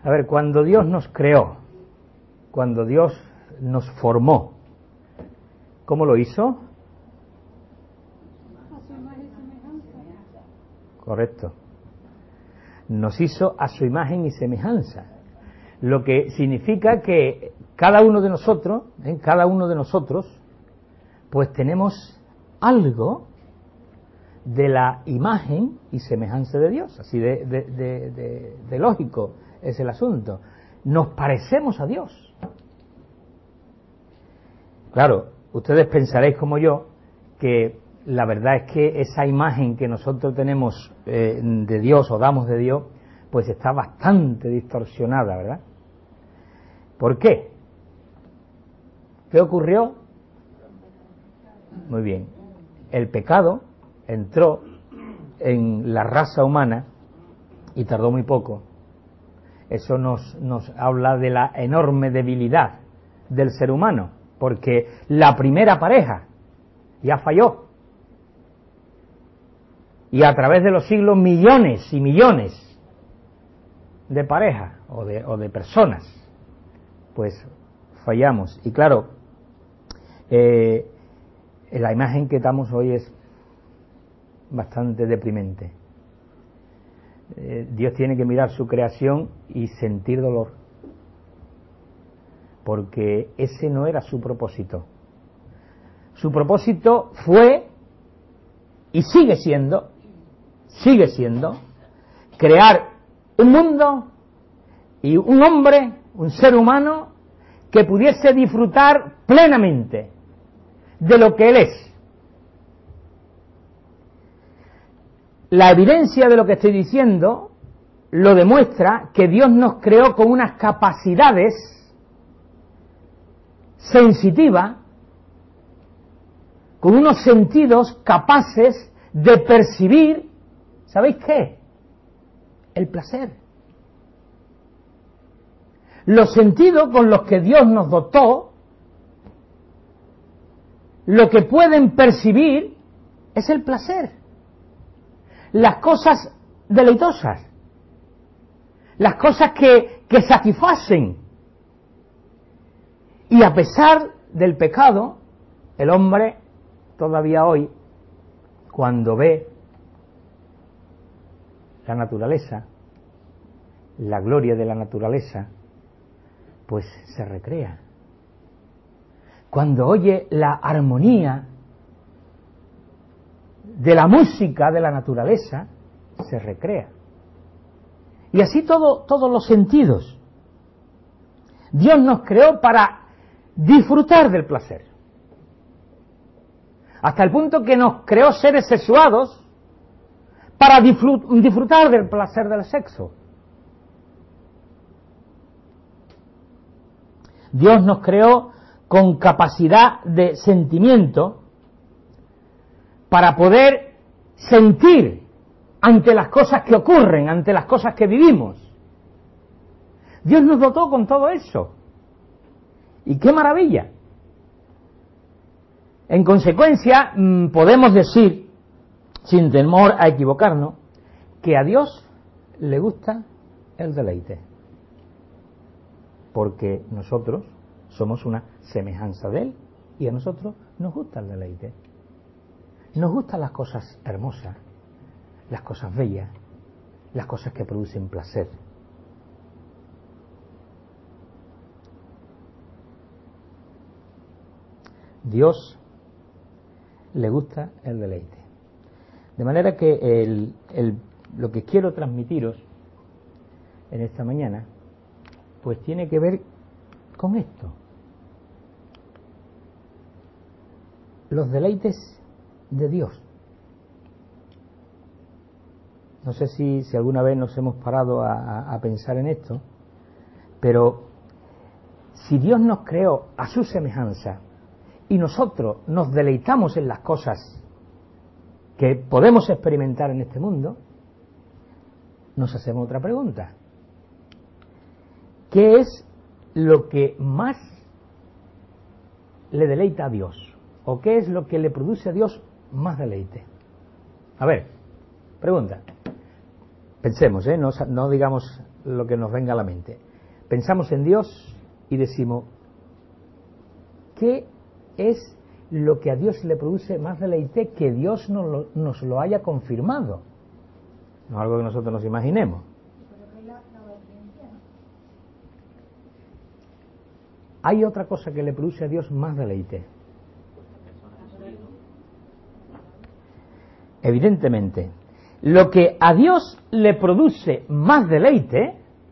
A ver, cuando Dios nos creó, cuando Dios nos formó, ¿cómo lo hizo? Correcto. Nos hizo a su imagen y semejanza, lo que significa que cada uno de nosotros, pues tenemos algo de la imagen y semejanza de Dios, así de lógico es el asunto. Nos parecemos a Dios. Claro, ustedes pensaréis como yo que la verdad es que esa imagen que nosotros tenemos de Dios o damos de Dios, pues está bastante distorsionada, ¿verdad? ¿Por qué? ¿Qué ocurrió? Muy bien. El pecado entró en la raza humana y tardó muy poco. Eso nos habla de la enorme debilidad del ser humano, porque la primera pareja ya falló. Y a través de los siglos millones y millones de parejas o de personas, pues fallamos. Y claro, la imagen que damos hoy es bastante deprimente. Dios tiene que mirar su creación y sentir dolor, porque ese no era su propósito. Su propósito fue y sigue siendo crear un mundo y un hombre, un ser humano que pudiese disfrutar plenamente de lo que él es. La evidencia de lo que estoy diciendo lo demuestra que Dios nos creó con unas capacidades sensitivas, con unos sentidos capaces de percibir, ¿sabéis qué? El placer. Los sentidos con los que Dios nos dotó, lo que pueden percibir es el placer. Las cosas deleitosas, las cosas que satisfacen. Y a pesar del pecado, el hombre todavía hoy, cuando ve la naturaleza, la gloria de la naturaleza, pues se recrea. Cuando oye la armonía de la música de la naturaleza, se recrea. Y así todos los sentidos. Dios nos creó para disfrutar del placer. Hasta el punto que nos creó seres sexuados para disfrutar del placer del sexo. Dios nos creó con capacidad de sentimiento para poder sentir ante las cosas que ocurren, ante las cosas que vivimos. Dios nos dotó con todo eso. ¡Y qué maravilla! En consecuencia, podemos decir, sin temor a equivocarnos, que a Dios le gusta el deleite. Porque nosotros somos una semejanza de Él y a nosotros nos gusta el deleite. Nos gustan las cosas hermosas, las cosas bellas, las cosas que producen placer. Dios le gusta el deleite. De manera que lo que quiero transmitiros en esta mañana, pues tiene que ver con esto. Los deleites de Dios. No sé si alguna vez nos hemos parado a pensar en esto, pero si Dios nos creó a su semejanza y nosotros nos deleitamos en las cosas que podemos experimentar en este mundo, nos hacemos otra pregunta. ¿Qué es lo que más le deleita a Dios? ¿O qué es lo que le produce a Dios más deleite? A ver, pregunta. Pensemos, no digamos lo que nos venga a la mente. Pensamos en Dios y decimos, ¿qué es lo que a Dios le produce más deleite que Dios nos lo haya confirmado? No es algo que nosotros nos imaginemos. Hay otra cosa que le produce a Dios más deleite. Evidentemente, lo que a Dios le produce más deleite,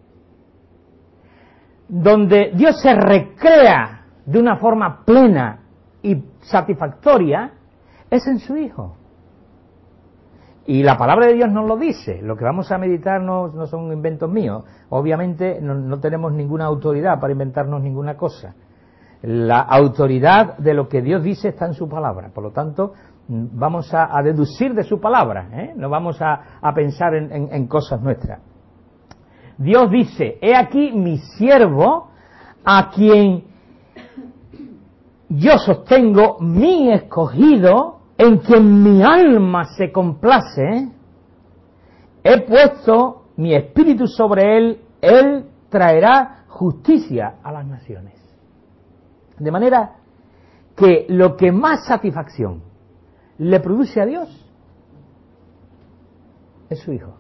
donde Dios se recrea de una forma plena y satisfactoria, es en su Hijo. Y la palabra de Dios nos lo dice. Lo que vamos a meditar no son inventos míos. Obviamente no tenemos ninguna autoridad para inventarnos ninguna cosa. La autoridad de lo que Dios dice está en su palabra. Por lo tanto, vamos a deducir de su palabra, no vamos a pensar en cosas nuestras. Dios dice, he aquí mi siervo, a quien yo sostengo, mi escogido, en quien mi alma se complace, he puesto mi espíritu sobre él traerá justicia a las naciones. De manera que lo que más satisfacción le produce a Dios es su Hijo.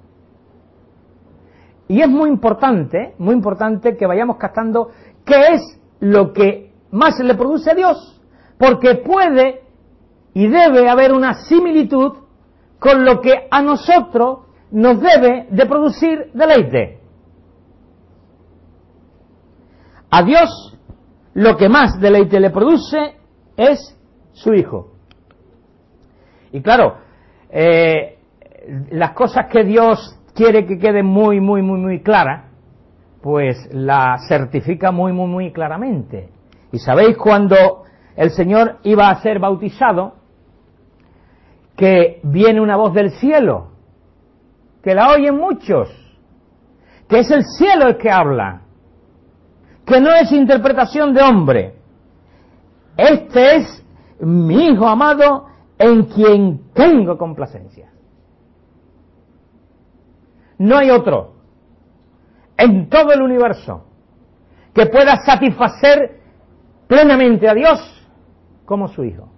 Y es muy importante que vayamos captando qué es lo que más le produce a Dios, porque puede y debe haber una similitud con lo que a nosotros nos debe de producir deleite. A Dios lo que más deleite le produce es su Hijo. Y claro, las cosas que Dios quiere que queden muy claras, pues la certifica muy claramente. Y sabéis, cuando el Señor iba a ser bautizado, que viene una voz del cielo, que la oyen muchos, que es el cielo el que habla, que no es interpretación de hombre. Este es mi Hijo amado, en quien tengo complacencia. No hay otro en todo el universo que pueda satisfacer plenamente a Dios como su Hijo.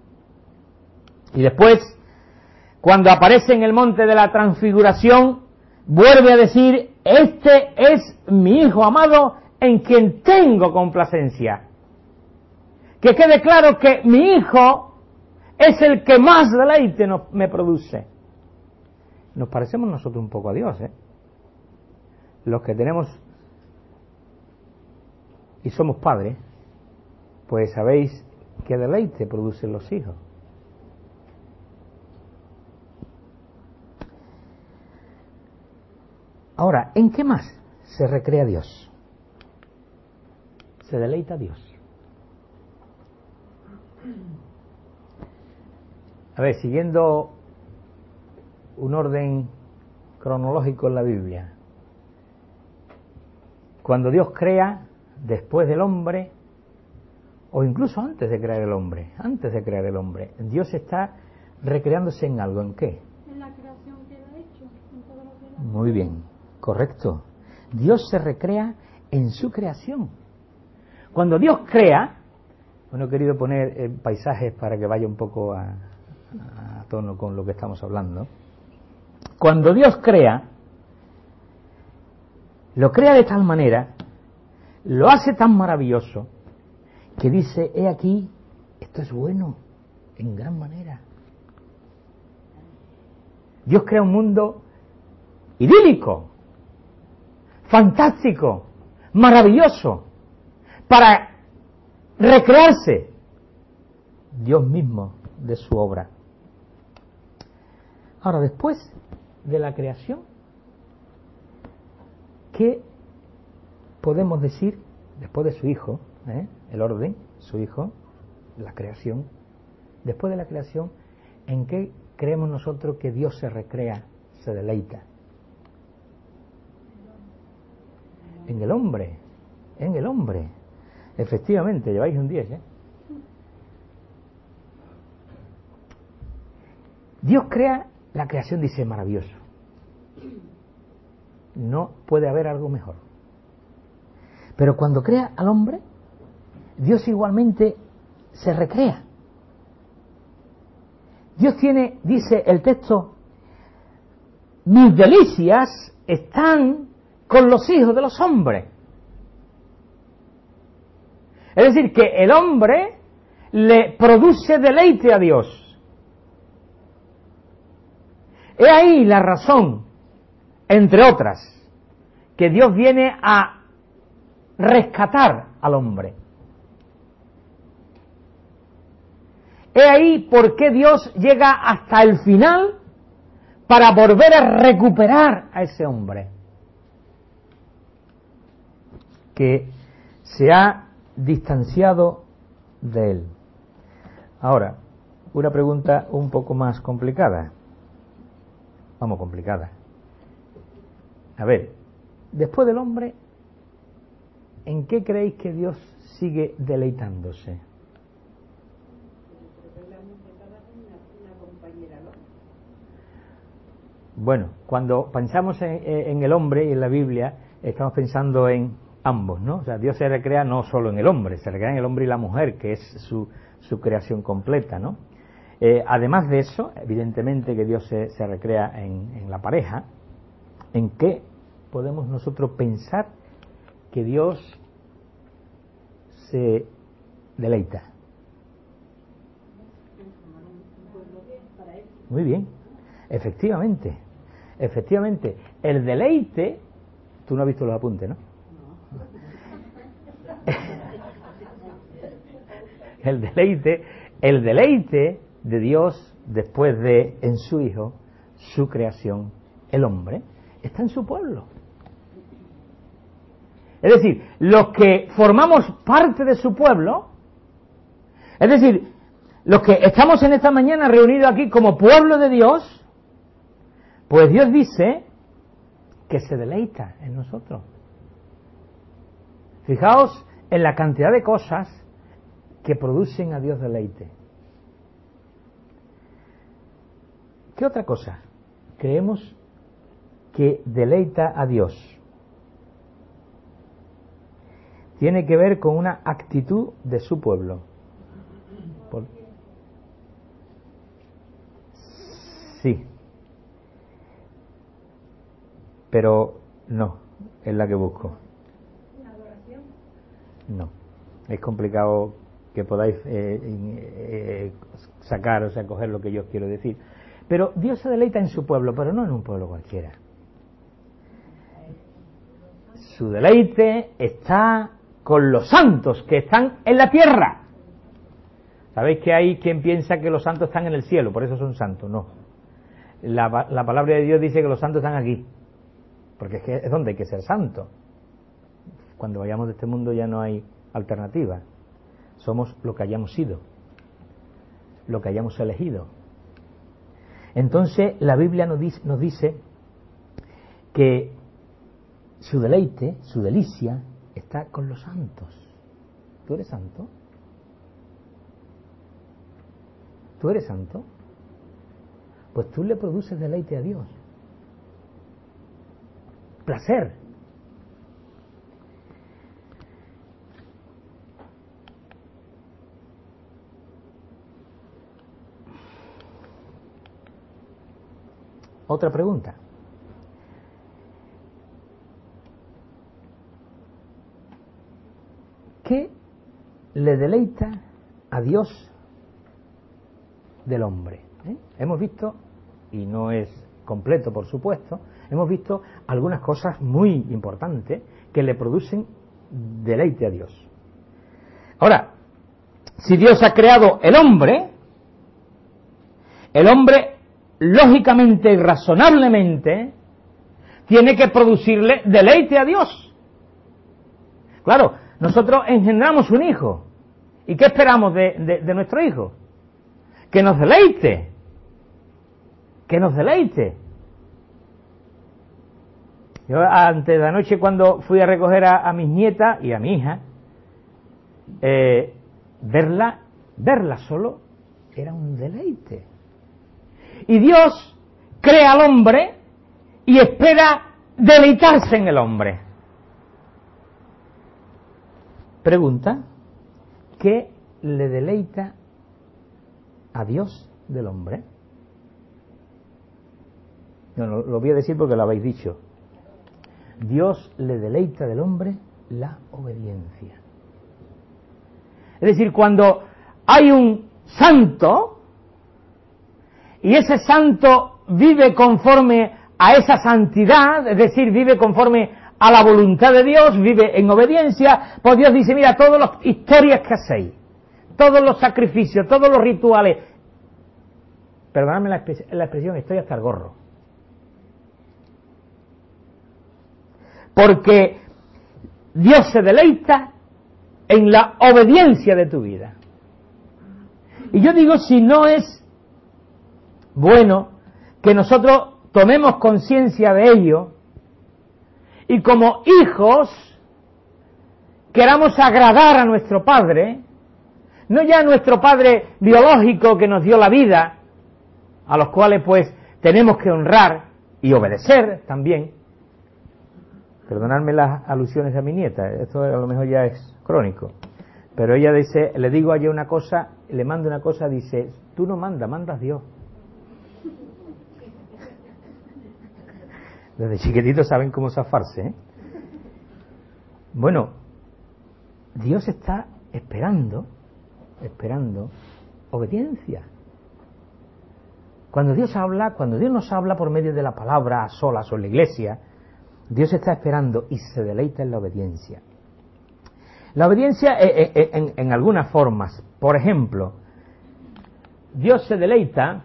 Y después, cuando aparece en el monte de la transfiguración, vuelve a decir, este es mi Hijo amado, en quien tengo complacencia. Que quede claro que mi Hijo es el que más deleite me produce. Nos parecemos nosotros un poco a Dios, Los que tenemos y somos padres, pues sabéis qué deleite producen los hijos. Ahora, ¿en qué más se recrea Dios? Se deleita Dios. A ver, siguiendo un orden cronológico en la Biblia. Cuando Dios crea, después del hombre, o incluso antes de crear el hombre, Dios está recreándose en algo. ¿En qué? En la creación que Él ha hecho, en todo lo que Él ha hecho. Muy bien, correcto. Dios se recrea en su creación. Cuando Dios crea, bueno, he querido poner paisajes para que vaya un poco a tono con lo que estamos hablando. Cuando Dios crea, lo crea de tal manera, lo hace tan maravilloso, que dice, he aquí, esto es bueno, en gran manera. Dios crea un mundo idílico, fantástico, maravilloso, para recrearse Dios mismo de su obra. Ahora, después de la creación, ¿qué podemos decir después de su Hijo, el orden, su Hijo, la creación? Después de la creación, ¿en qué creemos nosotros que Dios se recrea, se deleita? En el hombre, Efectivamente, lleváis un 10, Dios crea la creación, dice, maravilloso. no puede haber algo mejor. Pero cuando crea al hombre, Dios igualmente se recrea. Dios tiene, dice el texto, mis delicias están con los hijos de los hombres. Es decir, que el hombre le produce deleite a Dios. He ahí la razón, entre otras, que Dios viene a rescatar al hombre. He ahí por qué Dios llega hasta el final para volver a recuperar a ese hombre que se ha distanciado de él. Ahora, una pregunta un poco más complicada. Vamos, complicada. A ver, después del hombre, ¿en qué creéis que Dios sigue deleitándose? Bueno, cuando pensamos en el hombre y en la Biblia, estamos pensando en ambos, ¿no? O sea, Dios se recrea no solo en el hombre, se recrea en el hombre y la mujer, que es su creación completa, ¿no? Además de eso, evidentemente que Dios se recrea en la pareja. ¿En qué podemos nosotros pensar que Dios se deleita? Muy bien, efectivamente, el deleite, tú no has visto los apuntes, ¿no? El deleite de Dios después de en su Hijo, su creación, el hombre, está en su pueblo. Es decir, los que formamos parte de su pueblo, es decir, los que estamos en esta mañana reunidos aquí como pueblo de Dios, pues Dios dice que se deleita en nosotros. Fijaos en la cantidad de cosas que producen a Dios deleite. ¿Qué otra cosa creemos que deleita a Dios? Tiene que ver con una actitud de su pueblo. Sí. Pero no, es la que busco. ¿La adoración? No. Es complicado que podáis sacar, o sea, coger lo que yo quiero decir. Pero Dios se deleita en su pueblo, pero no en un pueblo cualquiera. Su deleite está con los santos que están en la tierra. ¿Sabéis que hay quien piensa que los santos están en el cielo, por eso son santos? No. La palabra de Dios dice que los santos están aquí, porque es donde hay que ser santo. Cuando vayamos de este mundo ya no hay alternativa. Somos lo que hayamos sido, lo que hayamos elegido. Entonces la Biblia nos dice que su deleite, su delicia, está con los santos. ¿Tú eres santo? ¿Tú eres santo? Pues tú le produces deleite a Dios. Placer. Otra pregunta. ¿Qué le deleita a Dios del hombre? Hemos visto, y no es completo por supuesto, hemos visto algunas cosas muy importantes que le producen deleite a Dios. Ahora, si Dios ha creado el hombre lógicamente y razonablemente tiene que producirle deleite a Dios. Claro, nosotros engendramos un hijo. ¿Y qué esperamos de nuestro hijo? Que nos deleite. Que nos deleite. Yo antes de anoche, cuando fui a recoger a mis nietas y a mi hija, verla solo era un deleite. Y Dios crea al hombre y espera deleitarse en el hombre. Pregunta, ¿qué le deleita a Dios del hombre? No, lo voy a decir porque lo habéis dicho. Dios le deleita del hombre la obediencia. Es decir, cuando hay un santo y ese santo vive conforme a esa santidad, es decir, vive conforme a la voluntad de Dios, vive en obediencia, pues Dios dice, mira, todas las historias que hacéis, todos los sacrificios, todos los rituales, perdonadme la expresión, estoy hasta el gorro. Porque Dios se deleita en la obediencia de tu vida. Y yo digo, si no es bueno que nosotros tomemos conciencia de ello y como hijos queramos agradar a nuestro Padre, no ya a nuestro Padre biológico que nos dio la vida, a los cuales pues tenemos que honrar y obedecer también. Perdonadme las alusiones a mi nieta, esto a lo mejor ya es crónico, pero ella dice, le digo a ella una cosa, le mando una cosa, dice, tú no mandas, mandas Dios. Desde chiquititos saben cómo zafarse, ¿eh? Bueno, Dios está esperando obediencia. Cuando Dios nos habla por medio de la palabra a solas o en la iglesia, Dios está esperando y se deleita en la obediencia. La obediencia en algunas formas. Por ejemplo, Dios se deleita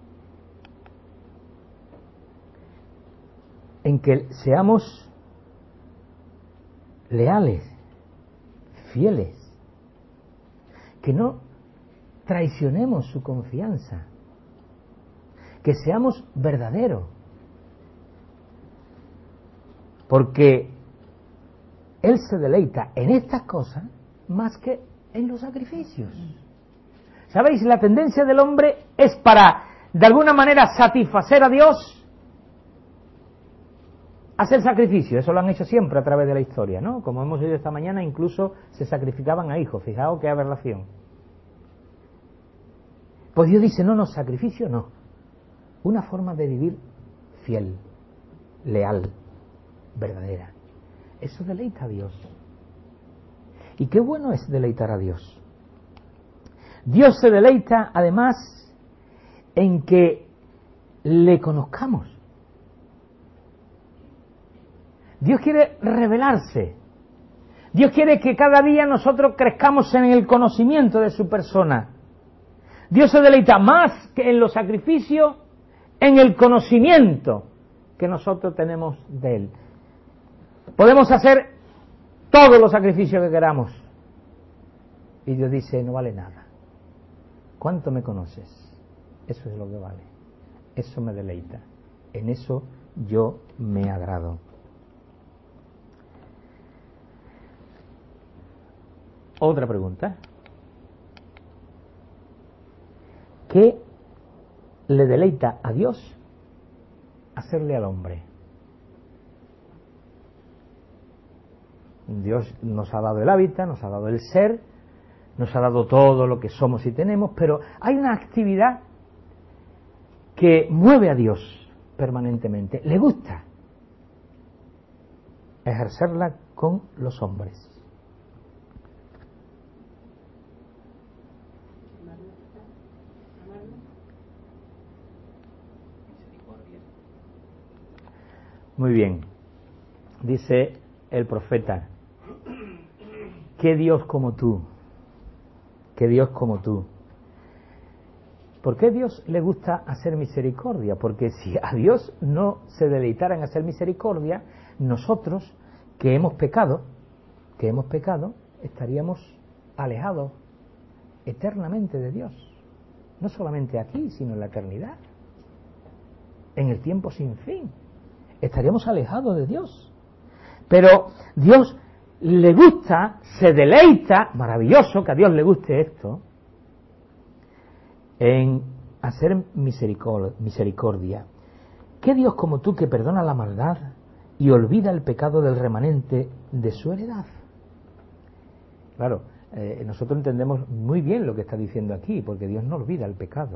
en que seamos leales, fieles, que no traicionemos su confianza, que seamos verdaderos. Porque Él se deleita en estas cosas más que en los sacrificios. ¿Sabéis? La tendencia del hombre es para, de alguna manera, satisfacer a Dios, hacer sacrificio. Eso lo han hecho siempre a través de la historia, ¿no? Como hemos oído esta mañana, incluso se sacrificaban a hijos. Fijaos qué aberración. Pues Dios dice, no, sacrificio no. Una forma de vivir fiel, leal, verdadera. Eso deleita a Dios. Y qué bueno es deleitar a Dios. Dios se deleita además en que le conozcamos. Dios quiere revelarse. Dios quiere que cada día nosotros crezcamos en el conocimiento de su persona. Dios se deleita más que en los sacrificios, en el conocimiento que nosotros tenemos de Él. Podemos hacer todos los sacrificios que queramos y Dios dice, no vale nada. ¿Cuánto me conoces? Eso es lo que vale. Eso me deleita. En eso yo me agrado. Otra pregunta. ¿Qué le deleita a Dios hacerle al hombre? Dios nos ha dado el hábitat, nos ha dado el ser, nos ha dado todo lo que somos y tenemos, pero hay una actividad que mueve a Dios permanentemente. Le gusta ejercerla con los hombres. Muy bien, dice el profeta, ¿qué Dios como tú? ¿Qué Dios como tú? ¿Por qué Dios le gusta hacer misericordia? Porque si a Dios no se deleitara en hacer misericordia, nosotros que hemos pecado, estaríamos alejados eternamente de Dios. No solamente aquí, sino en la eternidad, en el tiempo sin fin. Estaríamos alejados de Dios. Pero Dios le gusta, se deleita, maravilloso que a Dios le guste esto, en hacer misericordia. ¿Qué Dios como tú que perdona la maldad y olvida el pecado del remanente de su heredad. Claro, nosotros entendemos muy bien lo que está diciendo aquí, porque Dios no olvida el pecado.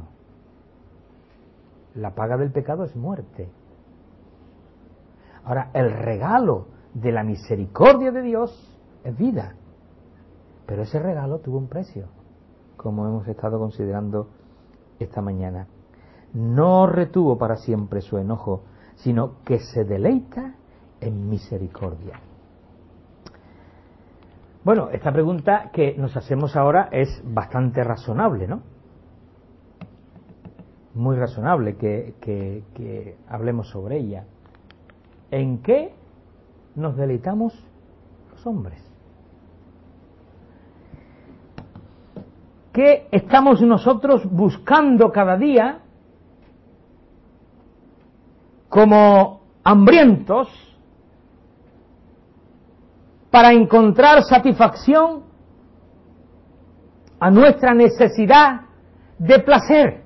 La paga del pecado es muerte. Ahora, el regalo de la misericordia de Dios es vida. Pero ese regalo tuvo un precio, como hemos estado considerando esta mañana. No retuvo para siempre su enojo, sino que se deleita en misericordia. Bueno, esta pregunta que nos hacemos ahora es bastante razonable, ¿no? Muy razonable que hablemos sobre ella. ¿En qué nos deleitamos los hombres? ¿Qué estamos nosotros buscando cada día como hambrientos para encontrar satisfacción a nuestra necesidad de placer?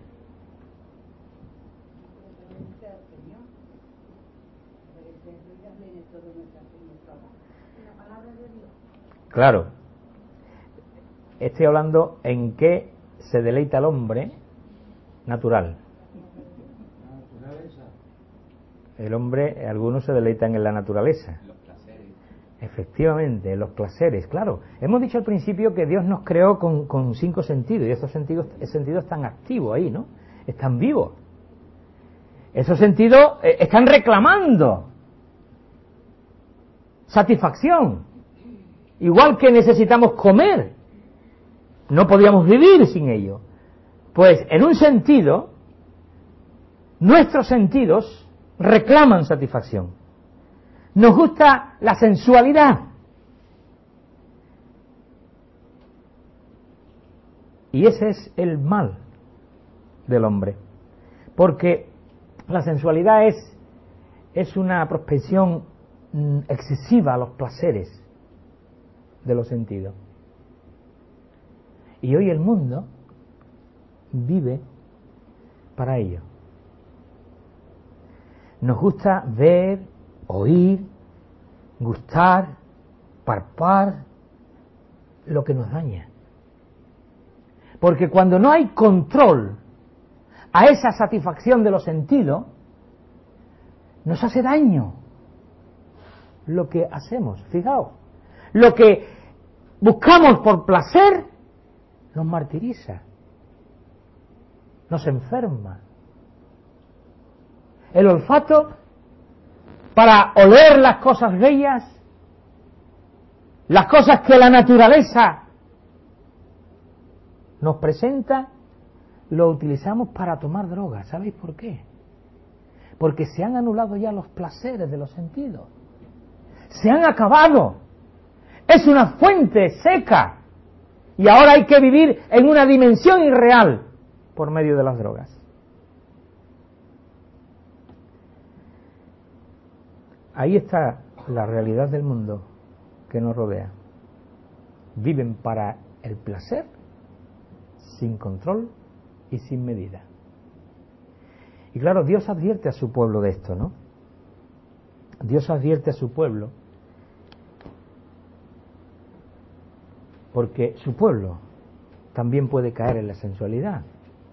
Claro, estoy hablando en qué se deleita el hombre natural. El hombre, algunos se deleitan en la naturaleza. Los placeres. Efectivamente, los placeres, claro. Hemos dicho al principio que Dios nos creó con 5 sentidos, y esos sentidos están activos ahí, ¿no? Están vivos. Esos sentidos están reclamando satisfacción. Igual que necesitamos comer, no podíamos vivir sin ello. Pues en un sentido, nuestros sentidos reclaman satisfacción. Nos gusta la sensualidad. Y ese es el mal del hombre. Porque la sensualidad es una propensión excesiva a los placeres de los sentidos. Y hoy el mundo vive para ello. Nos gusta ver, oír, gustar, palpar lo que nos daña. Porque cuando no hay control a esa satisfacción de los sentidos, nos hace daño lo que hacemos. Fijaos, lo que buscamos por placer nos martiriza, nos enferma. El olfato para oler las cosas bellas, las cosas que la naturaleza nos presenta, lo utilizamos para tomar droga. ¿Sabéis por qué? Porque se han anulado ya los placeres de los sentidos. Se han acabado. Es una fuente seca. Y ahora hay que vivir en una dimensión irreal por medio de las drogas. Ahí está la realidad del mundo que nos rodea. Viven para el placer, sin control y sin medida. Y claro, Dios advierte a su pueblo de esto, ¿no? Dios advierte a su pueblo porque su pueblo también puede caer en la sensualidad.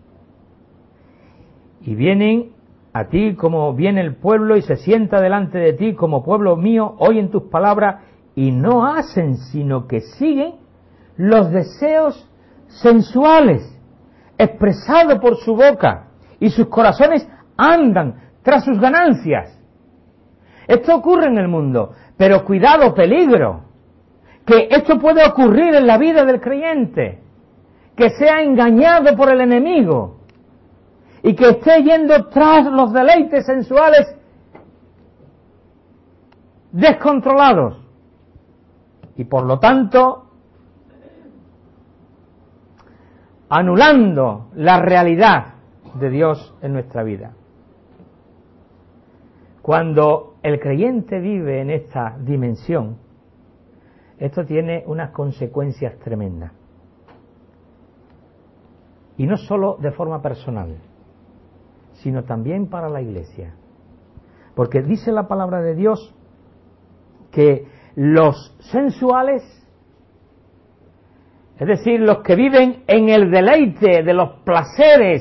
Y vienen a ti como viene el pueblo y se sienta delante de ti como pueblo mío, oyen tus palabras y no hacen sino que siguen los deseos sensuales expresados por su boca y sus corazones andan tras sus ganancias. Esto ocurre en el mundo, pero cuidado, peligro, que esto puede ocurrir en la vida del creyente, que sea engañado por el enemigo y que esté yendo tras los deleites sensuales descontrolados y por lo tanto anulando la realidad de Dios en nuestra vida. Cuando el creyente vive en esta dimensión, esto tiene unas consecuencias tremendas. Y no solo de forma personal, sino también para la Iglesia. Porque dice la palabra de Dios que los sensuales, es decir, los que viven en el deleite de los placeres,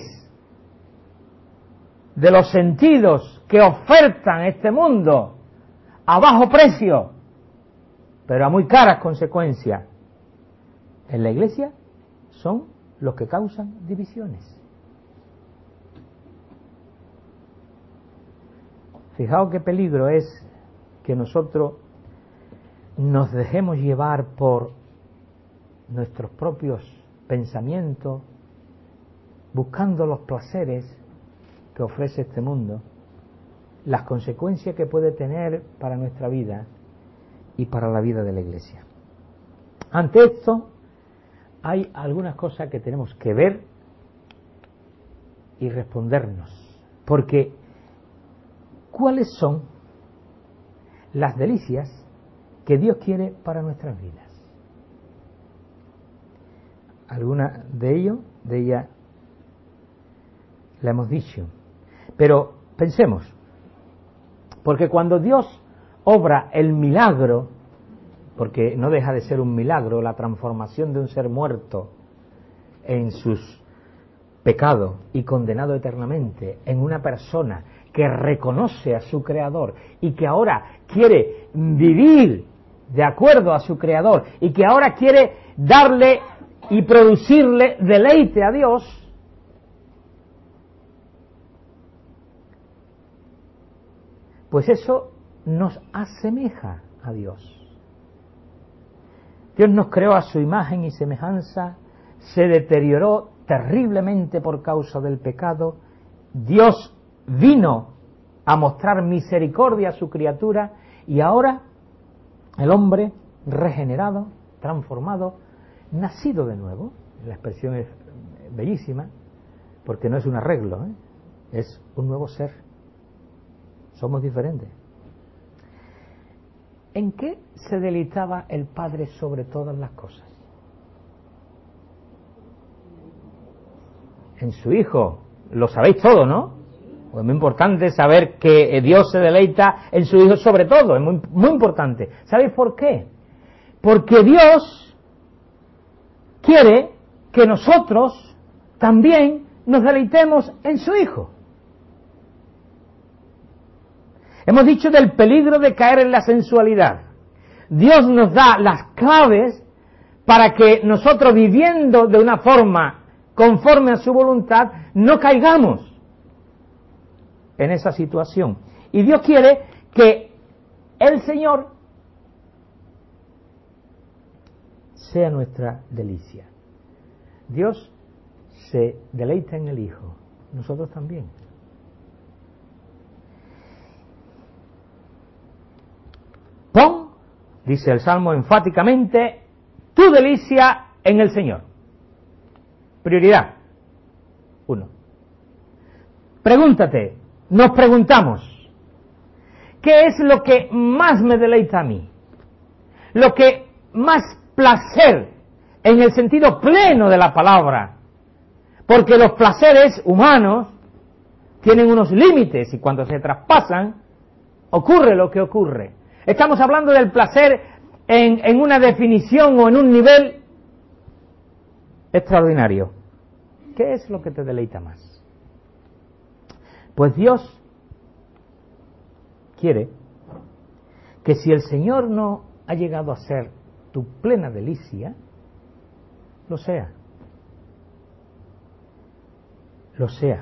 de los sentidos que ofertan este mundo a bajo precio, pero a muy caras consecuencias, en la Iglesia son los que causan divisiones. Fijaos qué peligro es que nosotros nos dejemos llevar por nuestros propios pensamientos, buscando los placeres que ofrece este mundo, las consecuencias que puede tener para nuestra vida y para la vida de la Iglesia. Ante esto, hay algunas cosas que tenemos que ver y respondernos, porque ¿cuáles son las delicias que Dios quiere para nuestras vidas? Alguna de ellas la hemos dicho, pero pensemos, porque cuando Dios obra el milagro, porque no deja de ser un milagro la transformación de un ser muerto en sus pecados y condenado eternamente en una persona que reconoce a su Creador y que ahora quiere vivir de acuerdo a su Creador y que ahora quiere darle y producirle deleite a Dios, pues eso nos asemeja a Dios. Dios nos creó a su imagen y semejanza, se deterioró terriblemente por causa del pecado, Dios vino a mostrar misericordia a su criatura y ahora el hombre regenerado, transformado, nacido de nuevo, la expresión es bellísima, porque no es un arreglo, es un nuevo ser, somos diferentes. ¿En qué se deleitaba el Padre sobre todas las cosas? En su Hijo, lo sabéis todo, ¿no? Pues es muy importante saber que Dios se deleita en su Hijo sobre todo, es muy, muy importante. ¿Sabéis por qué? Porque Dios quiere que nosotros también nos deleitemos en su Hijo. Hemos dicho del peligro de caer en la sensualidad. Dios nos da las claves para que nosotros, viviendo de una forma conforme a su voluntad, no caigamos en esa situación. Y Dios quiere que el Señor sea nuestra delicia. Dios se deleita en el Hijo, nosotros también. Pon, dice el Salmo enfáticamente, tu delicia en el Señor. Prioridad 1. Pregúntate, nos preguntamos, ¿qué es lo que más me deleita a mí? Lo que más placer, en el sentido pleno de la palabra, porque los placeres humanos tienen unos límites y cuando se traspasan, ocurre lo que ocurre. Estamos hablando del placer en una definición o en un nivel extraordinario. ¿Qué es lo que te deleita más? Pues Dios quiere que si el Señor no ha llegado a ser tu plena delicia, lo sea. Lo sea.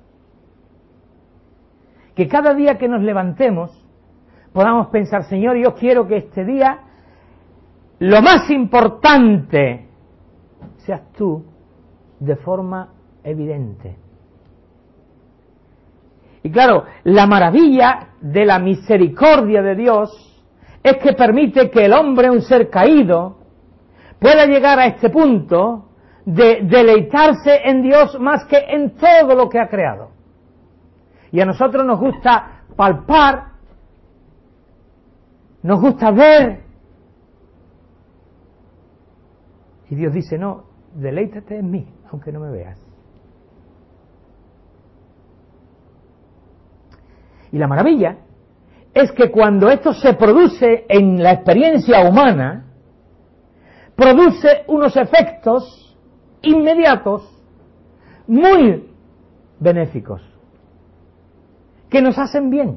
Que cada día que nos levantemos podamos pensar, Señor, yo quiero que este día lo más importante seas tú de forma evidente. Y claro, la maravilla de la misericordia de Dios es que permite que el hombre, un ser caído, pueda llegar a este punto de deleitarse en Dios más que en todo lo que ha creado. Y a nosotros nos gusta palpar, nos gusta ver. Y Dios dice, no, deleítate en mí, aunque no me veas. Y la maravilla es que cuando esto se produce en la experiencia humana, produce unos efectos inmediatos muy benéficos, que nos hacen bien.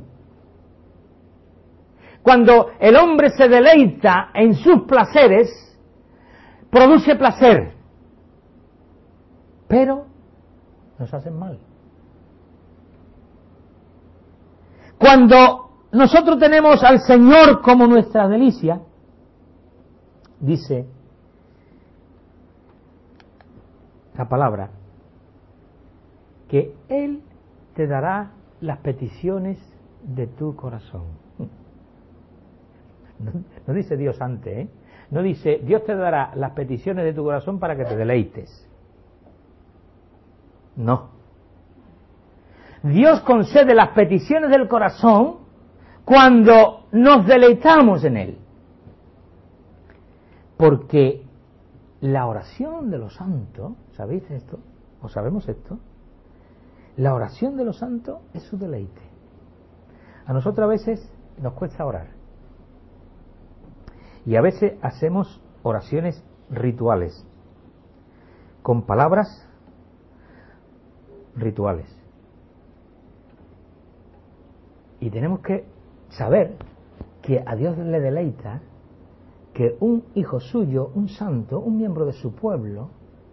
Cuando el hombre se deleita en sus placeres, produce placer, pero nos hacen mal. Cuando nosotros tenemos al Señor como nuestra delicia, dice la palabra, que Él te dará las peticiones de tu corazón. No dice Dios antes, ¿eh? No dice, Dios te dará las peticiones de tu corazón para que te deleites. No. Dios concede las peticiones del corazón cuando nos deleitamos en Él. Porque la oración de los santos, ¿sabéis esto? ¿O sabemos esto? La oración de los santos es su deleite. A nosotros a veces nos cuesta orar. Y a veces hacemos oraciones rituales, con palabras rituales. Y tenemos que saber que a Dios le deleita que un hijo suyo, un santo, un miembro de su pueblo,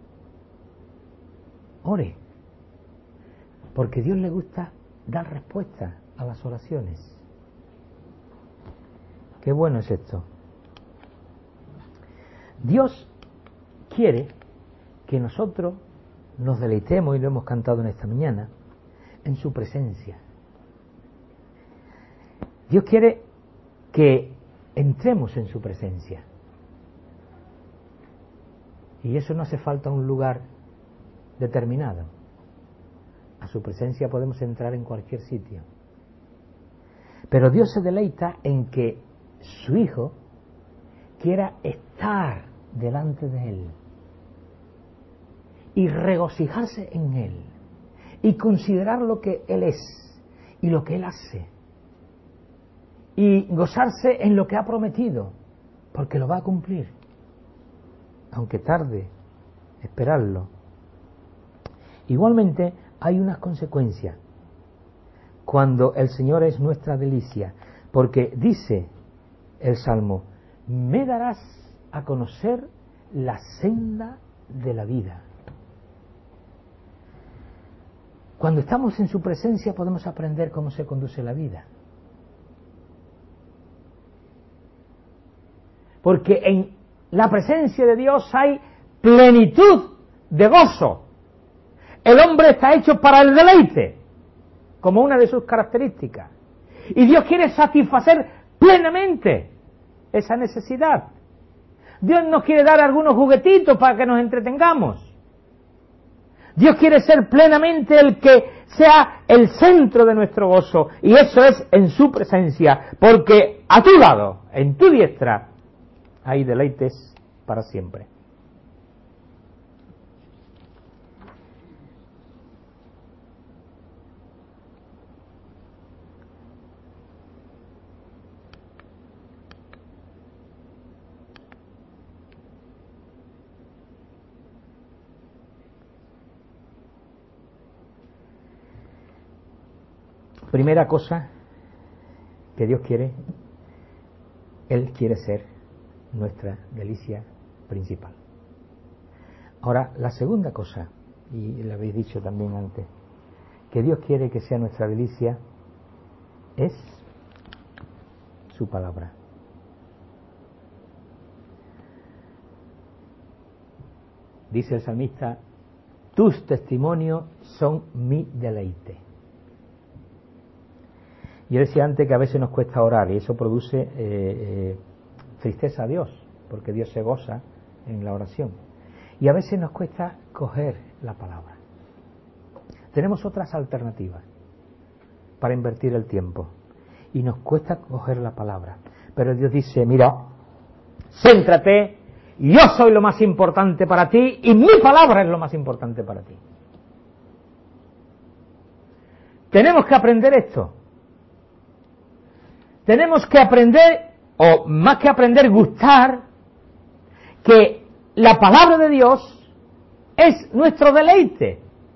ore. Porque a Dios le gusta dar respuesta a las oraciones. Qué bueno es esto. Dios quiere que nosotros nos deleitemos, y lo hemos cantado en esta mañana, en su presencia. Dios quiere que entremos en su presencia. Y eso no hace falta un lugar determinado. A su presencia podemos entrar en cualquier sitio. Pero Dios se deleita en que su Hijo quiera estar delante de Él y regocijarse en Él y considerar lo que Él es y lo que Él hace y gozarse en lo que ha prometido, porque lo va a cumplir, aunque tarde esperarlo. Igualmente hay unas consecuencias cuando el Señor es nuestra delicia, porque dice el Salmo, me darás a conocer la senda de la vida. Cuando estamos en su presencia podemos aprender cómo se conduce la vida. Porque en la presencia de Dios hay plenitud de gozo. El hombre está hecho para el deleite, como una de sus características. Y Dios quiere satisfacer plenamente esa necesidad. Dios nos quiere dar algunos juguetitos para que nos entretengamos. Dios quiere ser plenamente el que sea el centro de nuestro gozo, y eso es en su presencia, porque a tu lado, en tu diestra, hay deleites para siempre. Primera cosa que Dios quiere, Él quiere ser nuestra delicia principal. Ahora, la segunda cosa, y lo habéis dicho también antes, que Dios quiere que sea nuestra delicia, es su palabra. Dice el salmista, tus testimonios son mi deleite. Yo decía antes que a veces nos cuesta orar y eso produce tristeza a Dios, porque Dios se goza en la oración. Y a veces nos cuesta coger la palabra. Tenemos otras alternativas para invertir el tiempo y nos cuesta coger la palabra. Pero Dios dice, mira, céntrate, yo soy lo más importante para ti y mi palabra es lo más importante para ti. Tenemos que aprender esto. tenemos que aprender, o más que aprender, gustar, que la palabra de Dios es nuestro deleite.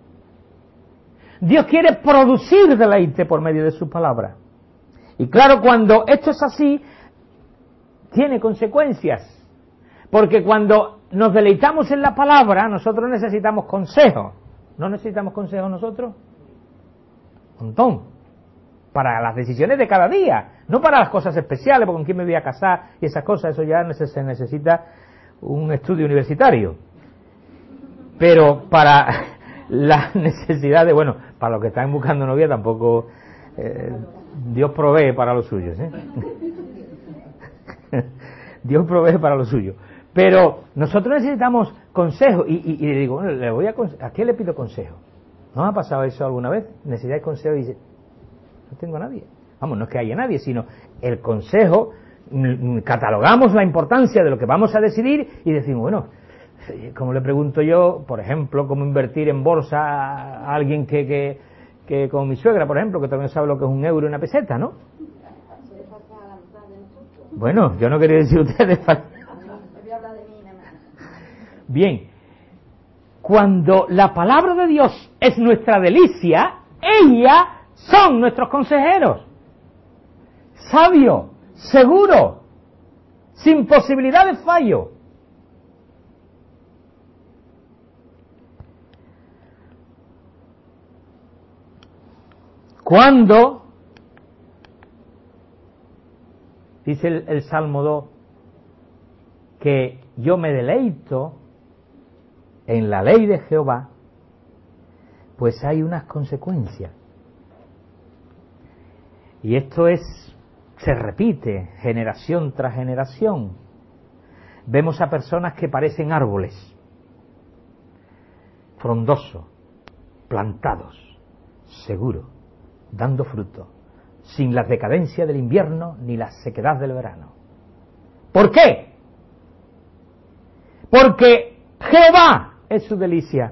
Dios quiere producir deleite por medio de su palabra. Y claro, cuando esto es así, tiene consecuencias. Porque cuando nos deleitamos en la palabra, nosotros necesitamos consejo. ¿No necesitamos consejo nosotros? Un montón. Para las decisiones de cada día, no para las cosas especiales, porque con quién me voy a casar y esas cosas, eso ya se necesita un estudio universitario. Pero para las necesidades, bueno, para los que están buscando novia tampoco, Dios provee para los suyos, Dios provee para lo suyo. Pero nosotros necesitamos consejo, y le digo, bueno, ¿a quién le pido consejo? ¿No ha pasado eso alguna vez? ¿Necesitáis consejo? Y dice, no tengo a nadie. Vamos, no es que haya nadie, sino el consejo, catalogamos la importancia de lo que vamos a decidir y decimos, bueno, como le pregunto yo, por ejemplo, cómo invertir en bolsa a alguien que como mi suegra, por ejemplo, que también sabe lo que es un euro y una peseta, ¿no? Bueno, yo no quería decir ustedes. Bien, cuando la palabra de Dios es nuestra delicia, ella son nuestros consejeros. Sabio, seguro, sin posibilidad de fallo. Cuando, dice el Salmo 2, que yo me deleito en la ley de Jehová, pues hay unas consecuencias. Y esto se repite generación tras generación. Vemos a personas que parecen árboles, frondosos, plantados, seguros, dando fruto, sin la decadencia del invierno ni la sequedad del verano. ¿Por qué? Porque Jehová es su delicia.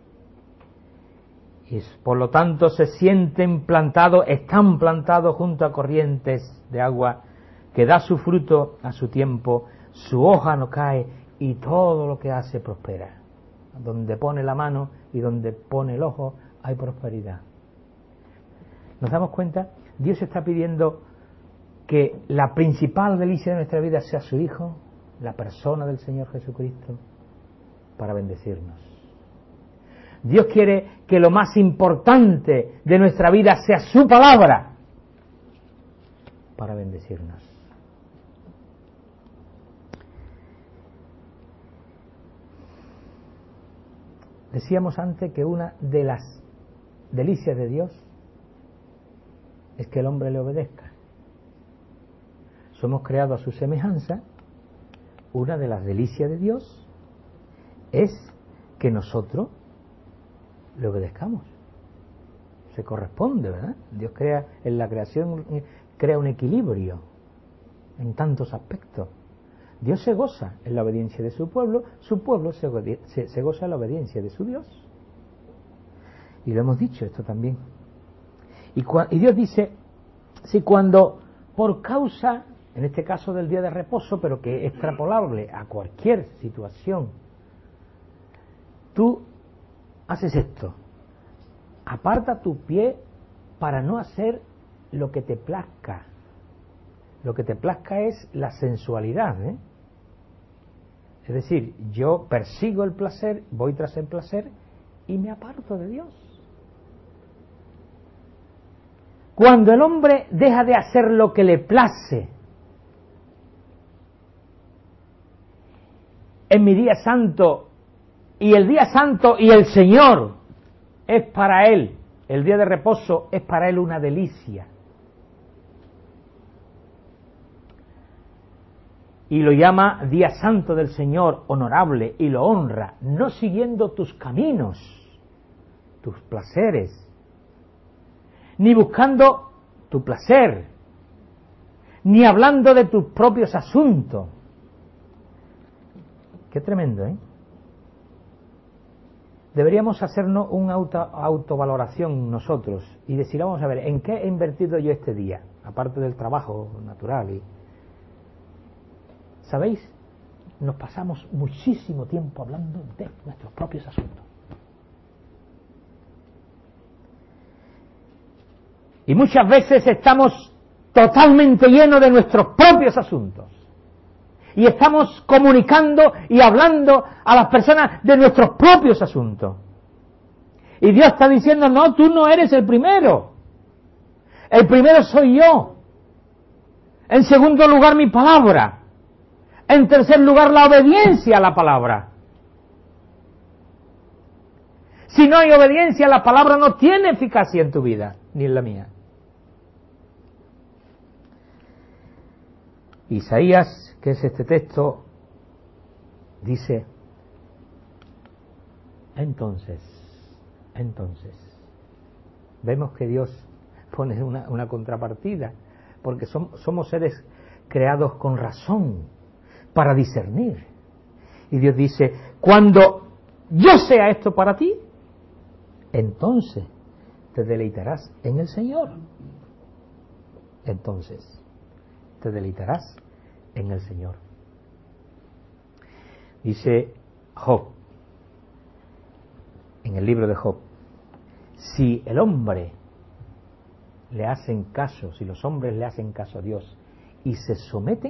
Y por lo tanto se sienten plantados, están plantados junto a corrientes de agua, que da su fruto a su tiempo, su hoja no cae y todo lo que hace prospera. Donde pone la mano y donde pone el ojo hay prosperidad. ¿Nos damos cuenta? Dios está pidiendo que la principal delicia de nuestra vida sea su Hijo, la persona del Señor Jesucristo, para bendecirnos. Dios quiere que lo más importante de nuestra vida sea su palabra, para bendecirnos. Decíamos antes que una de las delicias de Dios es que el hombre le obedezca. Somos creados a su semejanza. Una de las delicias de Dios es que nosotros le obedezcamos. Se corresponde, ¿verdad? Dios crea, en la creación crea un equilibrio en tantos aspectos. Dios se goza en la obediencia de su pueblo se goza en la obediencia de su Dios. Y lo hemos dicho esto también. Y Dios dice, si cuando por causa, en este caso del día de reposo, pero que es extrapolable a cualquier situación, tú haces esto, aparta tu pie para no hacer lo que te plazca. Lo que te plazca es la sensualidad, Es decir, yo persigo el placer, voy tras el placer y me aparto de Dios. Cuando el hombre deja de hacer lo que le place, en mi día santo, y el día santo y el Señor es para él, el día de reposo es para él una delicia. Y lo llama día santo del Señor, honorable, y lo honra, no siguiendo tus caminos, tus placeres, ni buscando tu placer, ni hablando de tus propios asuntos. Qué tremendo, Deberíamos hacernos una autovaloración nosotros y decir, vamos a ver, ¿en qué he invertido yo este día? aparte del trabajo natural. Y ¿sabéis? Nos pasamos muchísimo tiempo hablando de nuestros propios asuntos. Y muchas veces estamos totalmente llenos de nuestros propios asuntos. Y estamos comunicando y hablando a las personas de nuestros propios asuntos. Y Dios está diciendo, no, tú no eres el primero. El primero soy yo. En segundo lugar, mi palabra. En tercer lugar, la obediencia a la palabra. Si no hay obediencia, la palabra no tiene eficacia en tu vida, ni en la mía. Isaías, que es este texto, dice, entonces, vemos que Dios pone una contrapartida, porque somos seres creados con razón, para discernir. Y Dios dice, cuando yo sea esto para ti, entonces te deleitarás en el Señor. Entonces te deleitarás en el Señor. Dice Job, en el libro de Job, si el hombre le hacen caso, si los hombres le hacen caso a Dios y se someten,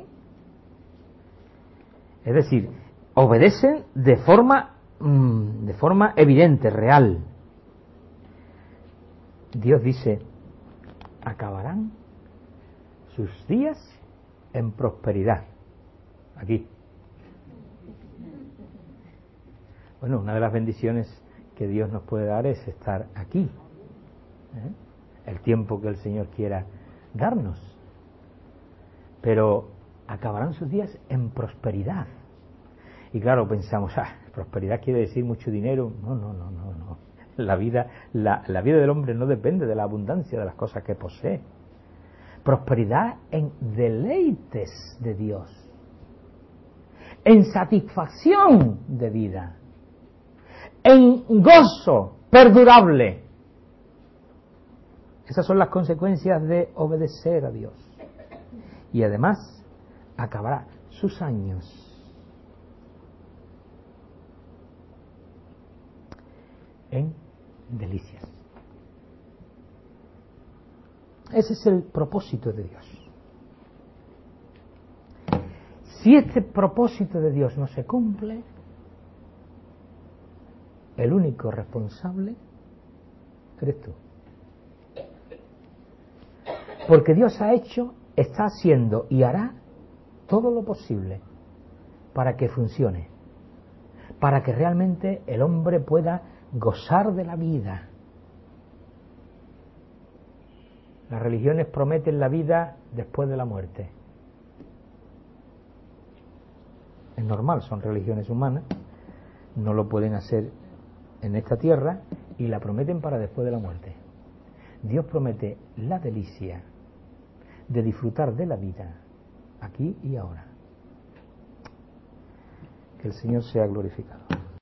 es decir, obedecen de forma evidente, real, Dios dice, acabarán sus días en prosperidad. Aquí. Bueno, una de las bendiciones que Dios nos puede dar es estar aquí. El tiempo que el Señor quiera darnos. Pero acabarán sus días en prosperidad. Y claro, pensamos, prosperidad quiere decir mucho dinero. No. La vida del hombre no depende de la abundancia de las cosas que posee. Prosperidad en deleites de Dios, en satisfacción de vida, en gozo perdurable. Esas son las consecuencias de obedecer a Dios. Y además acabará sus años en delicias. Ese es el propósito de Dios. Si este propósito de Dios no se cumple, el único responsable eres tú. Porque Dios ha hecho, está haciendo y hará todo lo posible para que funcione, para que realmente el hombre pueda gozar de la vida. Las religiones prometen la vida después de la muerte. Es normal, son religiones humanas, no lo pueden hacer en esta tierra y la prometen para después de la muerte. Dios promete la delicia de disfrutar de la vida aquí y ahora. Que el Señor sea glorificado.